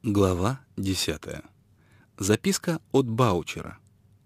Глава 10. Записка от Баучера.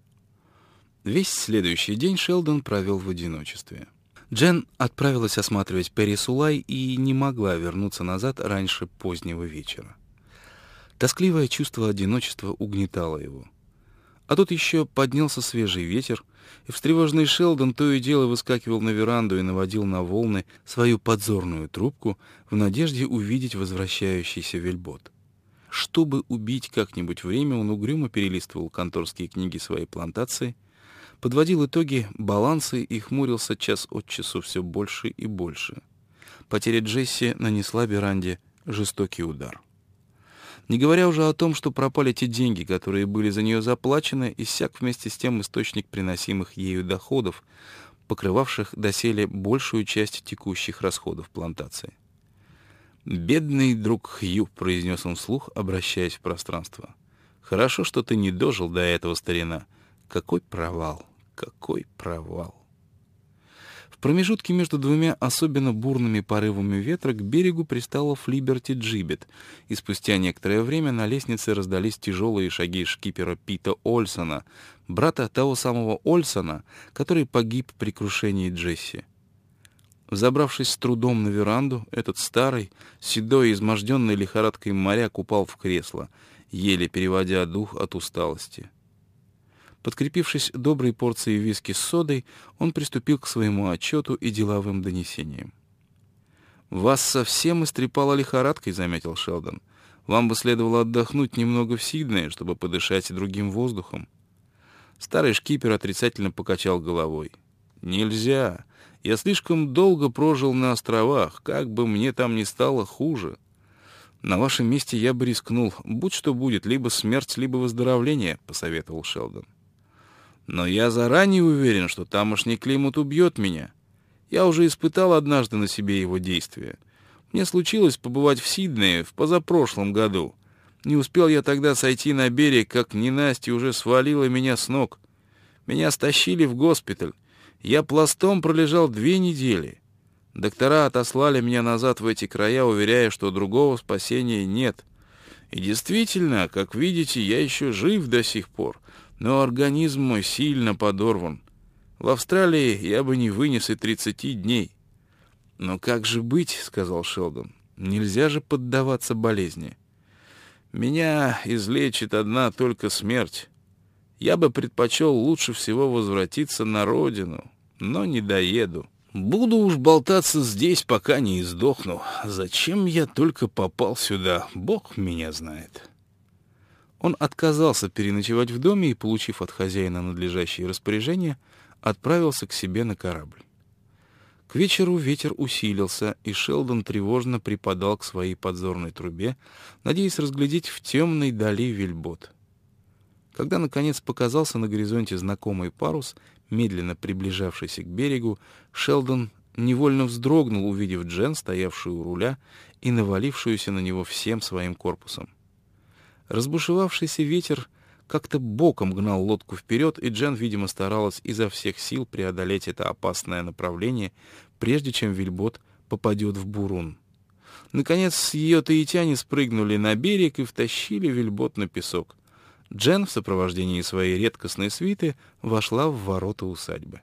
Весь следующий день Шелдон провел в одиночестве. Джен отправилась осматривать Перри-Сулай и не могла вернуться назад раньше позднего вечера. Тоскливое чувство одиночества угнетало его. А тут еще поднялся свежий ветер, и встревоженный Шелдон то и дело выскакивал на веранду и наводил на волны свою подзорную трубку в надежде увидеть возвращающийся вельбот. Чтобы убить как-нибудь время, он угрюмо перелистывал конторские книги своей плантации, подводил итоги, балансы и хмурился час от часу все больше и больше. Потеря Джесси нанесла веранде жестокий удар. Не говоря уже о том, что пропали те деньги, которые были за нее заплачены, иссяк вместе с тем источник приносимых ею доходов, покрывавших доселе большую часть текущих расходов плантации. «Бедный друг Хью», — произнес он вслух, обращаясь в пространство. «Хорошо, что ты не дожил до этого, старина. Какой провал, какой провал!» В промежутке между двумя особенно бурными порывами ветра к берегу пристала Флиберти Джибет, и спустя некоторое время на лестнице раздались тяжелые шаги шкипера Пита Ольсона, брата того самого Ольсона, который погиб при крушении Джесси. Взобравшись с трудом на веранду, этот старый, седой, изможденный лихорадкой моряк упал в кресло, еле переводя дух от усталости. Подкрепившись доброй порцией виски с содой, он приступил к своему отчету и деловым донесениям. «Вас совсем истрепала лихорадкой», — заметил Шелдон. «Вам бы следовало отдохнуть немного в Сиднее, чтобы подышать другим воздухом». Старый шкипер отрицательно покачал головой. «Нельзя. Я слишком долго прожил на островах, как бы мне там ни стало хуже. На вашем месте я бы рискнул. Будь что будет, либо смерть, либо выздоровление», — посоветовал Шелдон. «Но я заранее уверен, что тамошний климат убьет меня. Я уже испытал однажды на себе его действия. Мне случилось побывать в Сиднее в позапрошлом году. Не успел я тогда сойти на берег, как ненастье уже свалило меня с ног. Меня стащили в госпиталь. Я пластом пролежал 2 недели. Доктора отослали меня назад в эти края, уверяя, что другого спасения нет. И действительно, как видите, я еще жив до сих пор, но организм мой сильно подорван. В Австралии я бы не вынес и 30 дней. «Но как же быть?» — сказал Шелдон. «Нельзя же поддаваться болезни. Меня излечит одна только смерть. Я бы предпочел лучше всего возвратиться на родину, но не доеду. Буду уж болтаться здесь, пока не издохну. Зачем я только попал сюда, Бог меня знает». Он отказался переночевать в доме и, получив от хозяина надлежащие распоряжения, отправился к себе на корабль. К вечеру ветер усилился, и Шелдон тревожно припадал к своей подзорной трубе, надеясь разглядеть в темной дали вельбот. Когда, наконец, показался на горизонте знакомый парус, медленно приближавшийся к берегу, Шелдон невольно вздрогнул, увидев Джен, стоявшую у руля и навалившуюся на него всем своим корпусом. Разбушевавшийся ветер как-то боком гнал лодку вперед, и Джен, видимо, старалась изо всех сил преодолеть это опасное направление, прежде чем вельбот попадет в бурун. Наконец, ее таитяне спрыгнули на берег и втащили вельбот на песок. Джен в сопровождении своей редкостной свиты вошла в ворота усадьбы.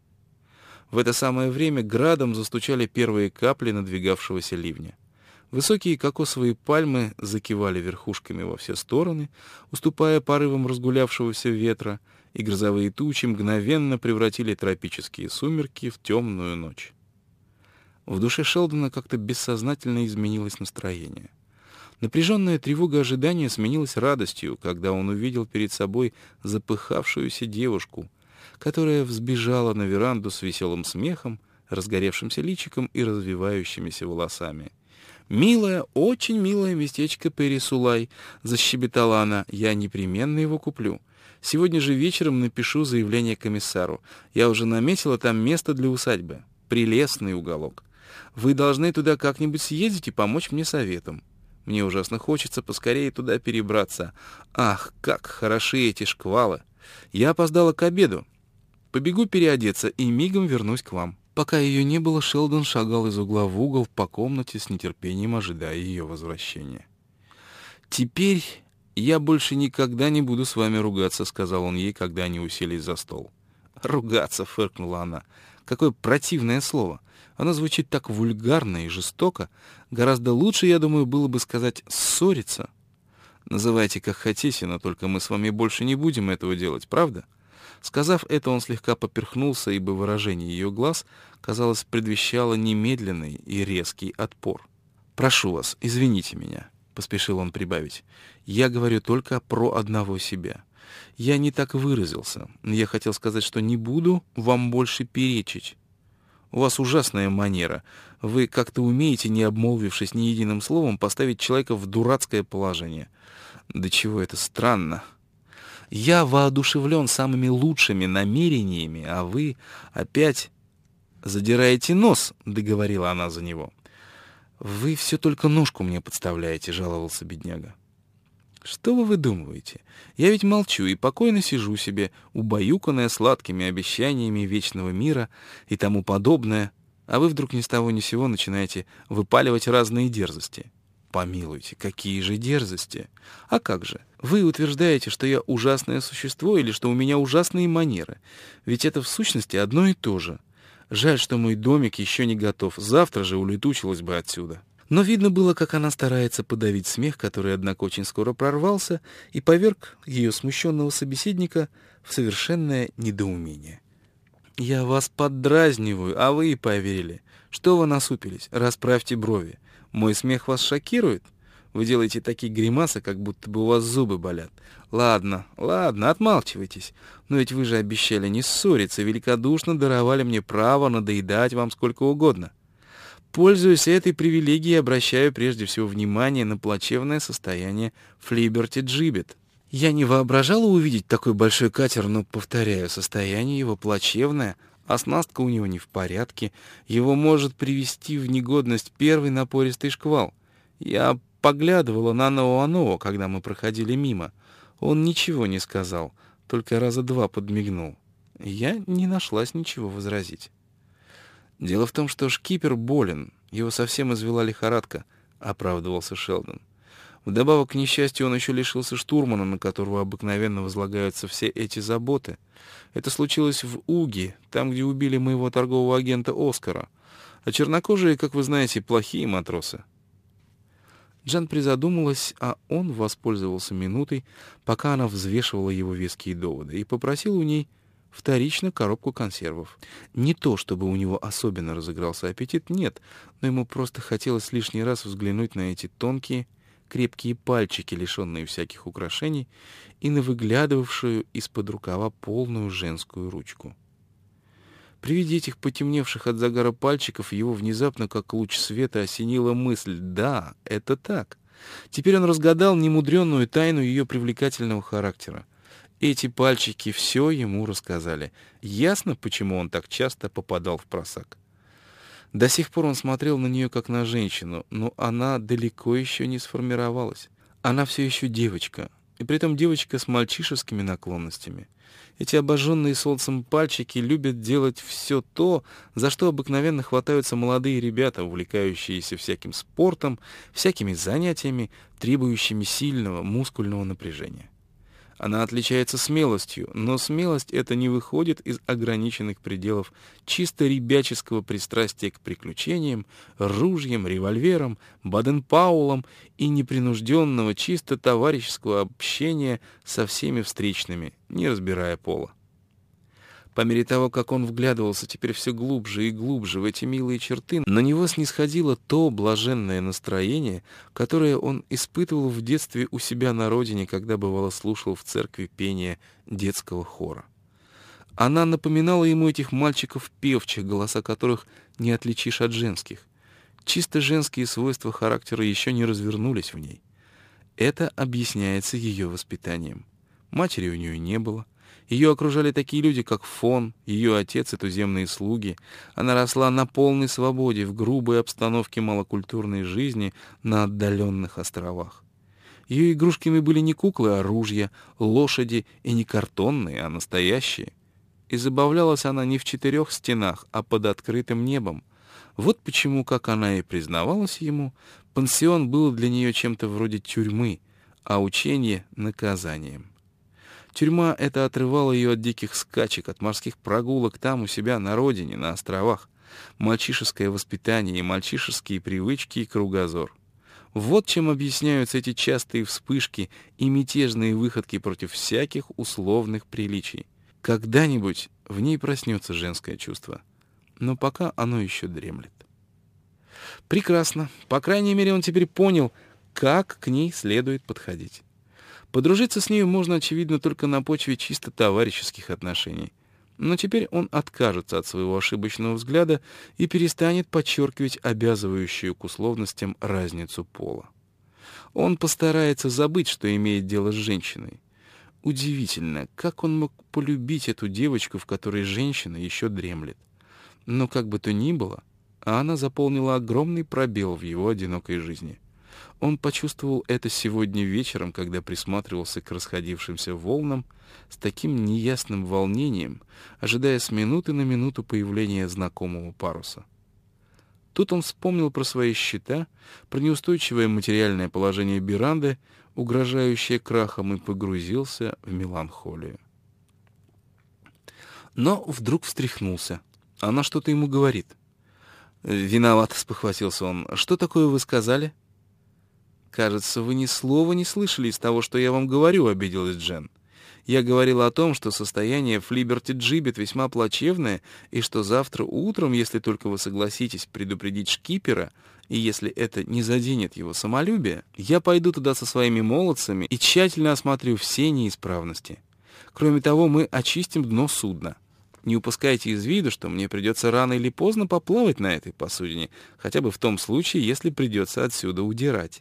В это самое время градом застучали первые капли надвигавшегося ливня. Высокие кокосовые пальмы закивали верхушками во все стороны, уступая порывам разгулявшегося ветра, и грозовые тучи мгновенно превратили тропические сумерки в темную ночь. В душе Шелдона как-то бессознательно изменилось настроение. Напряженная тревога ожидания сменилась радостью, когда он увидел перед собой запыхавшуюся девушку, которая взбежала на веранду с веселым смехом, разгоревшимся личиком и развивающимися волосами. «Милое, очень милое местечко Перри-Сулай», — защебетала она, — «я непременно его куплю. Сегодня же вечером напишу заявление комиссару. Я уже наметила там место для усадьбы. Прелестный уголок. Вы должны туда как-нибудь съездить и помочь мне советом. Мне ужасно хочется поскорее туда перебраться. Ах, как хороши эти шквалы! Я опоздала к обеду. Побегу переодеться и мигом вернусь к вам». Пока ее не было, Шелдон шагал из угла в угол по комнате с нетерпением, ожидая ее возвращения. «Теперь я больше никогда не буду с вами ругаться», — сказал он ей, когда они уселись за стол. «Ругаться», — фыркнула она. «Какое противное слово. Оно звучит так вульгарно и жестоко. Гораздо лучше, я думаю, было бы сказать «ссориться». Называйте как хотите, но только мы с вами больше не будем этого делать, правда?» Сказав это, он слегка поперхнулся, ибо выражение ее глаз, казалось, предвещало немедленный и резкий отпор. «Прошу вас, извините меня», — поспешил он прибавить. «Я говорю только про одного себя. Я не так выразился. Я хотел сказать, что не буду вам больше перечить. У вас ужасная манера. Вы как-то умеете, не обмолвившись ни единым словом, поставить человека в дурацкое положение. До чего это странно. Я воодушевлен самыми лучшими намерениями, а вы опять задираете нос», — договорила она за него. «Вы все только ножку мне подставляете», — жаловался бедняга. «Что вы выдумываете? Я ведь молчу и покойно сижу себе, убаюканная сладкими обещаниями вечного мира и тому подобное, а вы вдруг ни с того ни с сего начинаете выпаливать разные дерзости». «Помилуйте, какие же дерзости? А как же? Вы утверждаете, что я ужасное существо или что у меня ужасные манеры. Ведь это в сущности одно и то же. Жаль, что мой домик еще не готов. Завтра же улетучилась бы отсюда». Но видно было, как она старается подавить смех, который, однако, очень скоро прорвался и поверг ее смущенного собеседника в совершенное недоумение. «Я вас поддразниваю, а вы и поверили. Что вы насупились? Расправьте брови. Мой смех вас шокирует? Вы делаете такие гримасы, как будто бы у вас зубы болят. Ладно, отмалчивайтесь. Но ведь вы же обещали не ссориться, великодушно даровали мне право надоедать вам сколько угодно. Пользуясь этой привилегией, обращаю прежде всего внимание на плачевное состояние Флиберти Джибет. Я не воображала увидеть такой большой катер, но, повторяю, состояние его плачевное, оснастка у него не в порядке, его может привести в негодность первый напористый шквал. Я поглядывала на Ноа, когда мы проходили мимо. Он ничего не сказал, только раза два подмигнул. Я не нашлась ничего возразить. «Дело в том, что шкипер болен, его совсем извела лихорадка», — оправдывался Шелдон. «Вдобавок, к несчастью, он еще лишился штурмана, на которого обыкновенно возлагаются все эти заботы. Это случилось в Уги, там, где убили моего торгового агента Оскара. А чернокожие, как вы знаете, плохие матросы». Джан призадумалась, а он воспользовался минутой, пока она взвешивала его веские доводы, и попросил у ней вторично коробку консервов. Не то, чтобы у него особенно разыгрался аппетит, нет, но ему просто хотелось лишний раз взглянуть на эти тонкие, крепкие пальчики, лишенные всяких украшений, и на выглядывавшую из-под рукава полную женскую ручку. При виде этих потемневших от загара пальчиков его внезапно, как луч света, осенила мысль: да, это так. Теперь он разгадал немудренную тайну ее привлекательного характера. Эти пальчики все ему рассказали. Ясно, почему он так часто попадал в просак. До сих пор он смотрел на нее как на женщину, но она далеко еще не сформировалась. Она все еще девочка, и притом девочка с мальчишескими наклонностями. Эти обожженные солнцем пальчики любят делать все то, за что обыкновенно хватаются молодые ребята, увлекающиеся всяким спортом, всякими занятиями, требующими сильного мускульного напряжения. Она отличается смелостью, но смелость эта не выходит из ограниченных пределов чисто ребяческого пристрастия к приключениям, ружьям, револьверам, Баден-Паулам и непринужденного чисто товарищеского общения со всеми встречными, не разбирая пола. По мере того, как он вглядывался теперь все глубже и глубже в эти милые черты, на него снисходило то блаженное настроение, которое он испытывал в детстве у себя на родине, когда бывало слушал в церкви пение детского хора. Она напоминала ему этих мальчиков певчих, голоса которых не отличишь от женских. Чисто женские свойства характера еще не развернулись в ней. Это объясняется ее воспитанием. Матери у нее не было. Ее окружали такие люди, как Фон, ее отец и туземные слуги. Она росла на полной свободе, в грубой обстановке малокультурной жизни на отдаленных островах. Ее игрушками были не куклы, а ружья, лошади, и не картонные, а настоящие. И забавлялась она не в четырех стенах, а под открытым небом. Вот почему, как она и признавалась ему, пансион был для нее чем-то вроде тюрьмы, а учение — наказанием. Тюрьма это отрывала ее от диких скачек, от морских прогулок там у себя на родине, на островах. Мальчишеское воспитание и мальчишеские привычки и кругозор. Вот чем объясняются эти частые вспышки и мятежные выходки против всяких условных приличий. Когда-нибудь в ней проснется женское чувство, но пока оно еще дремлет. Прекрасно. По крайней мере, он теперь понял, как к ней следует подходить. Подружиться с нею можно, очевидно, только на почве чисто товарищеских отношений. Но теперь он откажется от своего ошибочного взгляда и перестанет подчеркивать обязывающую к условностям разницу пола. Он постарается забыть, что имеет дело с женщиной. Удивительно, как он мог полюбить эту девочку, в которой женщина еще дремлет. Но как бы то ни было, она заполнила огромный пробел в его одинокой жизни. Он почувствовал это сегодня вечером, когда присматривался к расходившимся волнам с таким неясным волнением, ожидая с минуты на минуту появления знакомого паруса. Тут он вспомнил про свои счета, про неустойчивое материальное положение Миранды, угрожающее крахом, и погрузился в меланхолию. Но вдруг встряхнулся. Она что-то ему говорит. «Виноват», — спохватился он. «Что такое вы сказали?» «Кажется, вы ни слова не слышали из того, что я вам говорю», — обиделась Джен. «Я говорила о том, что состояние в Либерти-Джибет весьма плачевное, и что завтра утром, если только вы согласитесь предупредить шкипера, и если это не заденет его самолюбие, я пойду туда со своими молодцами и тщательно осмотрю все неисправности. Кроме того, мы очистим дно судна. Не упускайте из виду, что мне придется рано или поздно поплавать на этой посудине, хотя бы в том случае, если придется отсюда удирать».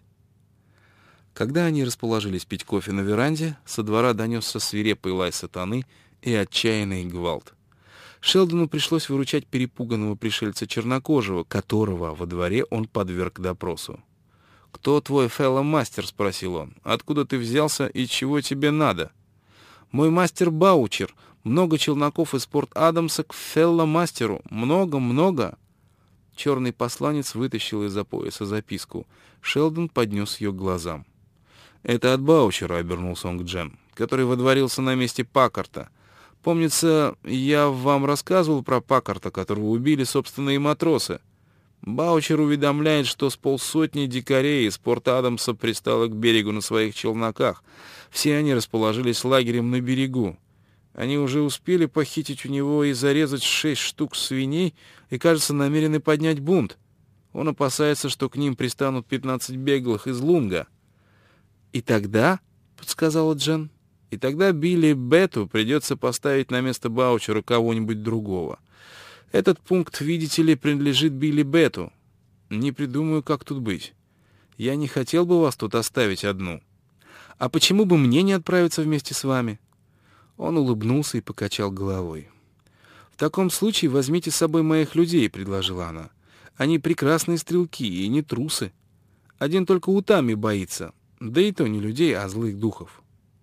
Когда они расположились пить кофе на веранде, со двора донесся свирепый лай сатаны и отчаянный гвалт. Шелдону пришлось выручать перепуганного пришельца чернокожего, которого во дворе он подверг допросу. «Кто твой фелло-мастер?» — спросил он. «Откуда ты взялся и чего тебе надо?» «Мой мастер Баучер. Много челноков из Порт-Адамса к фелло-мастеру. Много-много». Черный посланец вытащил из-за пояса записку. Шелдон поднес ее к глазам. «Это от Баучера», — обернулся он к Джен, «который водворился на месте Паккарта. Помнится, я вам рассказывал про Паккарта, которого убили собственные матросы. Баучер уведомляет, что с полсотни дикарей из Порт-Адамса пристало к берегу на своих челноках. Все они расположились лагерем на берегу. Они уже успели похитить у него и зарезать 6 штук свиней и, кажется, намерены поднять бунт. Он опасается, что к ним пристанут 15 беглых из Лунга». «И тогда», — подсказала Джен, — «и тогда Билли Бетту придется поставить на место Баучера кого-нибудь другого. Этот пункт, видите ли, принадлежит Билли Бетту. Не придумаю, как тут быть. Я не хотел бы вас тут оставить одну. А почему бы мне не отправиться вместе с вами?» Он улыбнулся и покачал головой. «В таком случае возьмите с собой моих людей», — предложила она. «Они прекрасные стрелки и не трусы. Один только Утами боится. Да и то не людей, а злых духов».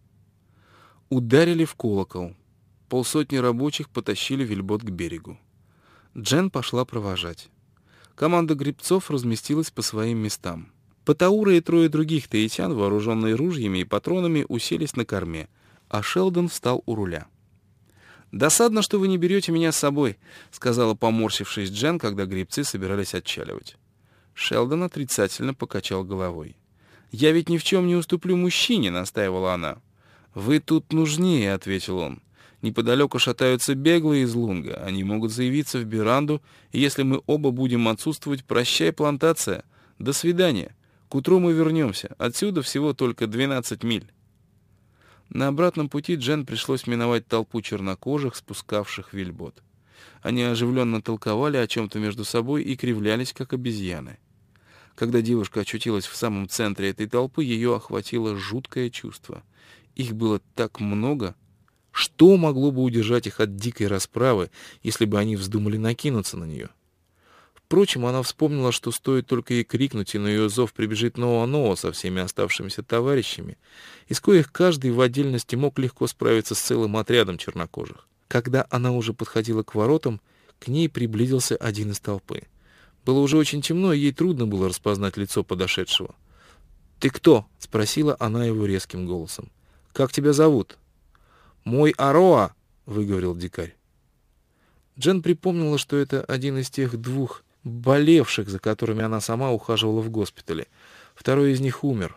Ударили в колокол. Полсотни рабочих потащили вельбот к берегу. Джен пошла провожать. Команда гребцов разместилась по своим местам. Патаура и 3 других таитян, вооруженные ружьями и патронами, уселись на корме, а Шелдон встал у руля. «Досадно, что вы не берете меня с собой», — сказала, поморщившись, Джен, когда гребцы собирались отчаливать. Шелдон отрицательно покачал головой. «Я ведь ни в чем не уступлю мужчине», — настаивала она. «Вы тут нужнее», — ответил он. «Неподалеку шатаются беглые из Лунга. Они могут заявиться в Миранду, и если мы оба будем отсутствовать, прощай, плантация. До свидания. К утру мы вернемся. Отсюда всего только 12 миль». На обратном пути Джен пришлось миновать толпу чернокожих, спускавших вельбот. Они оживленно толковали о чем-то между собой и кривлялись, как обезьяны. Когда девушка очутилась в самом центре этой толпы, ее охватило жуткое чувство. Их было так много. Что могло бы удержать их от дикой расправы, если бы они вздумали накинуться на нее? Впрочем, она вспомнила, что стоит только ей крикнуть, и на ее зов прибежит Ноа-Ноа со всеми оставшимися товарищами, из коих каждый в отдельности мог легко справиться с целым отрядом чернокожих. Когда она уже подходила к воротам, к ней приблизился один из толпы. Было уже очень темно, и ей трудно было распознать лицо подошедшего. «Ты кто?» — спросила она его резким голосом. «Как тебя зовут?» «Мой Ароа», — выговорил дикарь. Джен припомнила, что это один из тех двух болевших, за которыми она сама ухаживала в госпитале. Второй из них умер.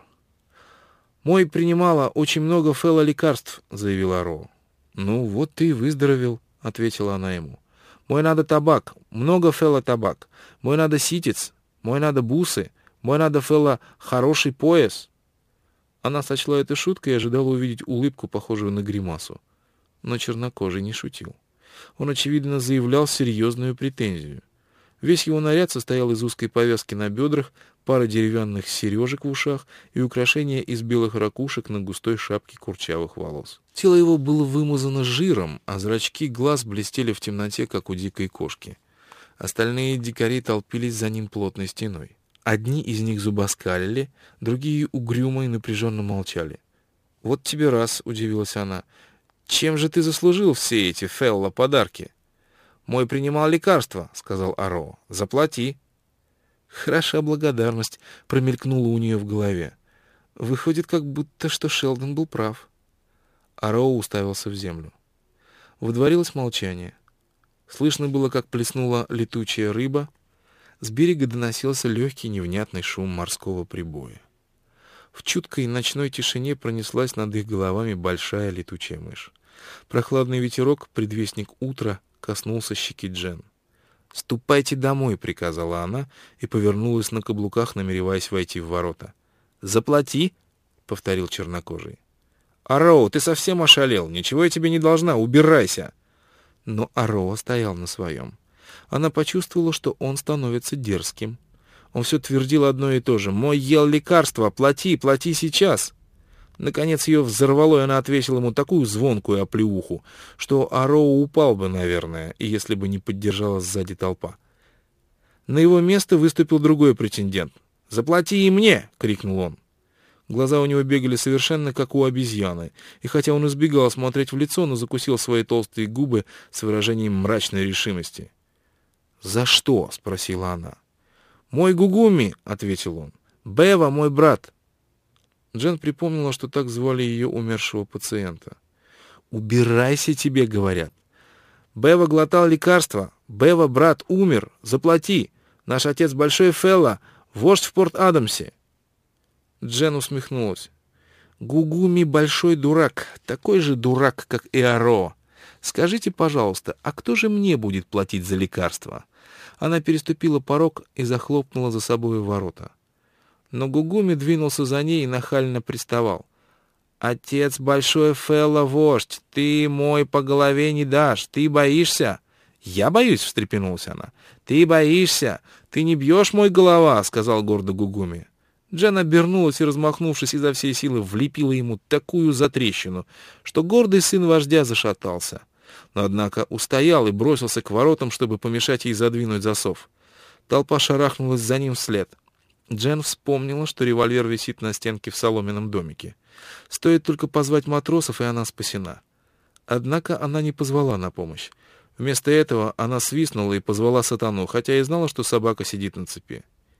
«Мой принимала очень много фэлла лекарств», — заявила Ароа. «Ну, вот ты и выздоровел», — ответила она ему. «Мой надо табак, много фэлла табак. Мой надо ситец, мой надо бусы, мой надо фэлла хороший пояс». Она сочла это шуткой и ожидала увидеть улыбку, похожую на гримасу. Но чернокожий не шутил. Он, очевидно, заявлял серьезную претензию. Весь его наряд состоял из узкой повязки на бедрах, пары деревянных сережек в ушах и украшения из белых ракушек на густой шапке курчавых волос. Тело его было вымазано жиром, а зрачки глаз блестели в темноте, как у дикой кошки. Остальные дикари толпились за ним плотной стеной. Одни из них зубоскалили, другие угрюмо и напряженно молчали. «Вот тебе раз», — удивилась она, — «чем же ты заслужил все эти фэлла-подарки?» «Мой принимал лекарства», — сказал Ароа. «Заплати». «Хороша благодарность», — промелькнула у нее в голове. «Выходит, как будто, что Шелдон был прав». Ароа уставился в землю. Водворилось молчание. Слышно было, как плеснула летучая рыба. С берега доносился легкий невнятный шум морского прибоя. В чуткой ночной тишине пронеслась над их головами большая летучая мышь. Прохладный ветерок, предвестник утра, коснулся щеки Джен. «Ступайте домой», — приказала она и повернулась на каблуках, намереваясь войти в ворота. «Заплати», — повторил чернокожий. «Ароа, ты совсем ошалел? Ничего я тебе не должна, убирайся!» Но Ароа стоял на своем. Она почувствовала, что он становится дерзким. Он все твердил одно и то же. «Мой ел лекарство, плати, плати сейчас!» Наконец ее взорвало, и она отвесила ему такую звонкую оплеуху, что Ароа упал бы, наверное, и если бы не поддержала сзади толпа. На его место выступил другой претендент. «Заплати и мне!» — крикнул он. Глаза у него бегали совершенно как у обезьяны, и хотя он избегал смотреть в лицо, но закусил свои толстые губы с выражением мрачной решимости. «За что?» — спросила она. «Мой Гугуми!» — ответил он. «Бева, мой брат!» Джен припомнила, что так звали ее умершего пациента. «Убирайся, тебе говорят!» «Бева глотал лекарства! Бева, брат, умер! Заплати! Наш отец большой фэлла, вождь в Порт-Адамсе!» Джен усмехнулась. «Гугуми большой дурак, такой же дурак, как и Ароа. Скажите, пожалуйста, а кто же мне будет платить за лекарства?» Она переступила порог и захлопнула за собой ворота. Но Гугуми двинулся за ней и нахально приставал. «Отец большой фэлла, вождь, ты мой по голове не дашь, ты боишься?» «Я боюсь», — встрепенулась она. «Ты боишься? Ты не бьешь мой голова», — сказал гордо Гугуми. Джен обернулась и, размахнувшись изо всей силы, влепила ему такую затрещину, что гордый сын вождя зашатался. Но, однако, устоял и бросился к воротам, чтобы помешать ей задвинуть засов. Толпа шарахнулась за ним вслед. Джен вспомнила, что револьвер висит на стенке в соломенном домике. Стоит только позвать матросов, и она спасена. Однако она не позвала на помощь. Вместо этого она свистнула и позвала сатану, хотя и знала, что собака сидит на цепи.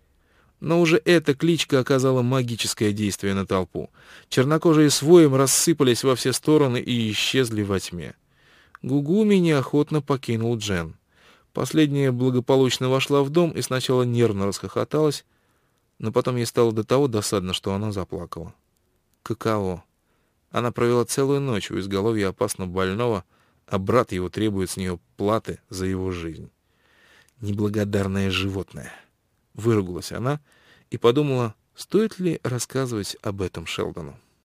Но уже эта кличка оказала магическое действие на толпу. Чернокожие с воем рассыпались во все стороны и исчезли во тьме. Гугуми неохотно покинул Джен. Последняя благополучно вошла в дом и сначала нервно расхохоталась, но потом ей стало до того досадно, что она заплакала. Каково? Она провела целую ночь у изголовья опасно больного, а брат его требует с нее платы за его жизнь. Неблагодарное животное. Выругалась она и подумала, стоит ли рассказывать об этом Шелдону.